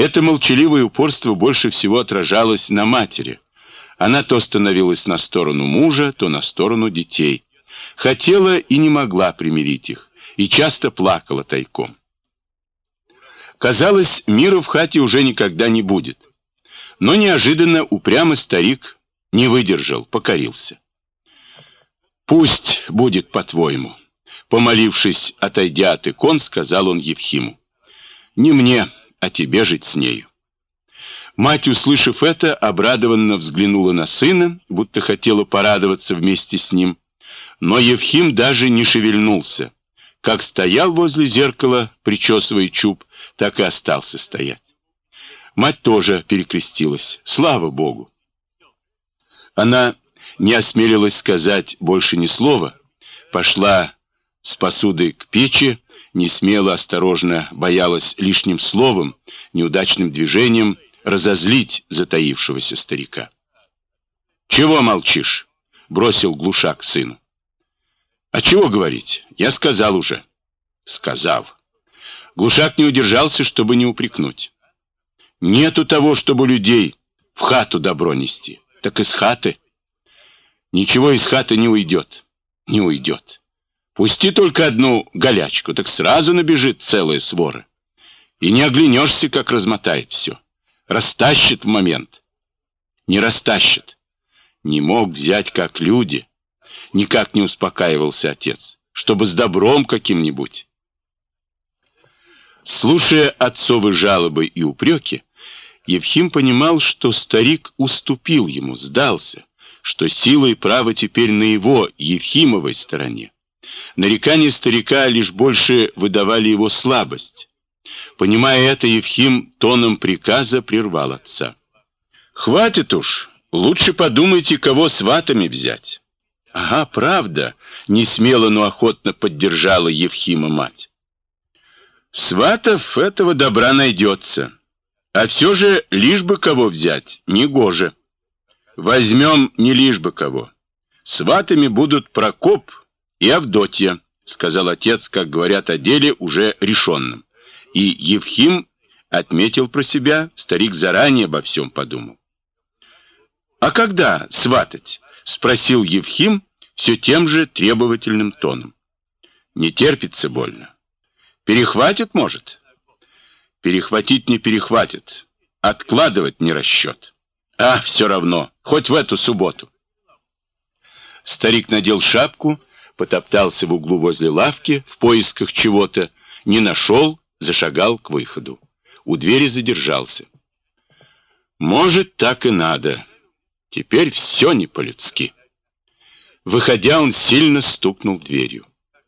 Это молчаливое упорство больше всего отражалось на матери. Она то становилась на сторону мужа, то на сторону детей. Хотела и не могла примирить их, и часто плакала тайком. Казалось, мира в хате уже никогда не будет. Но неожиданно упрямый старик не выдержал, покорился. «Пусть будет по-твоему», — помолившись, отойдя от икон, сказал он Евхиму. «Не мне, а тебе жить с нею». Мать, услышав это, обрадованно взглянула на сына, будто хотела порадоваться вместе с ним. Но Евхим даже не шевельнулся. Как стоял возле зеркала, причесывая чуб, так и остался стоять. Мать тоже перекрестилась. Слава Богу! Она не осмелилась сказать больше ни слова, пошла с посудой к печи, не смело, осторожно боялась лишним словом, неудачным движением разозлить затаившегося старика. «Чего молчишь?» — бросил Глушак сыну. «А чего говорить? Я сказал уже». «Сказал». Глушак не удержался, чтобы не упрекнуть. «Нету того, чтобы людей в хату добро нести. Так из хаты». «Ничего из хаты не уйдет». «Не уйдет. Пусти только одну голячку, так сразу набежит целая свора. И не оглянешься, как размотает все. Растащит в момент». «Не растащит». Не мог взять, как люди. Никак не успокаивался отец. Чтобы с добром каким-нибудь. Слушая отцовы жалобы и упреки, Евхим понимал, что старик уступил ему, сдался, что сила и право теперь на его, Евхимовой, стороне. Нарекания старика лишь больше выдавали его слабость. Понимая это, Евхим тоном приказа прервал отца. «Хватит уж, лучше подумайте, кого сватами взять». «Ага, правда», — несмело, но охотно поддержала Евхима мать. «Сватов этого добра найдется. А все же лишь бы кого взять, негоже. Возьмем не лишь бы кого. Сватами будут Прокоп и Авдотья», — сказал отец, как говорят о деле уже решенном. И Евхим отметил про себя, старик заранее обо всем подумал. «А когда сватать?» — спросил Евхим все тем же требовательным тоном. «Не терпится больно. Перехватит, может?» «Перехватить не перехватит. Откладывать не расчет. А, все равно, хоть в эту субботу». Старик надел шапку, потоптался в углу возле лавки в поисках чего-то, не нашел, зашагал к выходу. У двери задержался. «Может, так и надо. Теперь все не по-людски». Выходя, он сильно стукнул дверью.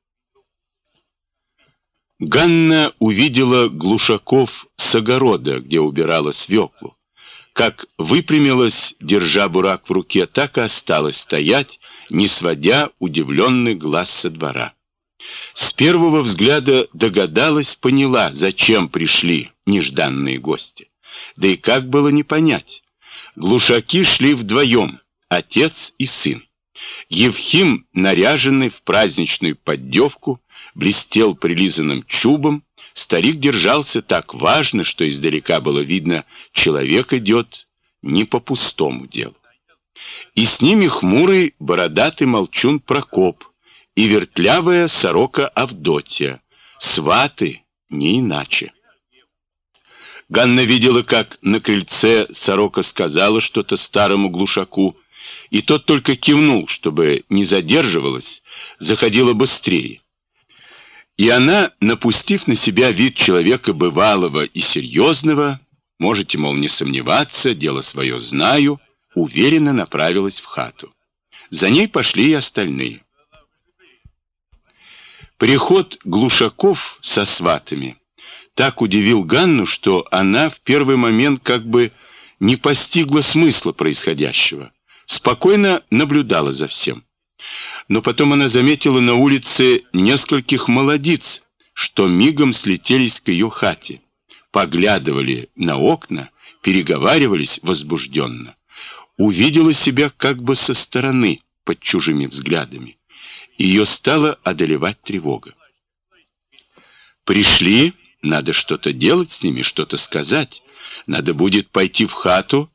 Ганна увидела Глушаков с огорода, где убирала свеклу. Как выпрямилась, держа бурак в руке, так и осталась стоять, не сводя удивленный глаз со двора. С первого взгляда догадалась, поняла, зачем пришли нежданные гости. Да и как было не понять. Глушаки шли вдвоем, отец и сын. Евхим, наряженный в праздничную поддевку, блестел прилизанным чубом. Старик держался так важно, что издалека было видно, человек идет не по пустому делу. И с ними хмурый бородатый молчун Прокоп и вертлявая сорока Авдотья. Сваты не иначе. Ганна видела, как на крыльце сорока сказала что-то старому Глушаку, и тот только кивнул, чтобы не задерживалась, заходила быстрее. И она, напустив на себя вид человека бывалого и серьезного, можете, мол, не сомневаться, дело свое знаю, уверенно направилась в хату. За ней пошли и остальные. Приход Глушаков со сватами так удивил Ганну, что она в первый момент как бы не постигла смысла происходящего. Спокойно наблюдала за всем. Но потом она заметила на улице нескольких молодиц, что мигом слетелись к ее хате, поглядывали на окна, переговаривались возбужденно. Увидела себя как бы со стороны, под чужими взглядами. Ее стала одолевать тревога. Пришли, надо что-то делать с ними, что-то сказать. Надо будет пойти в хату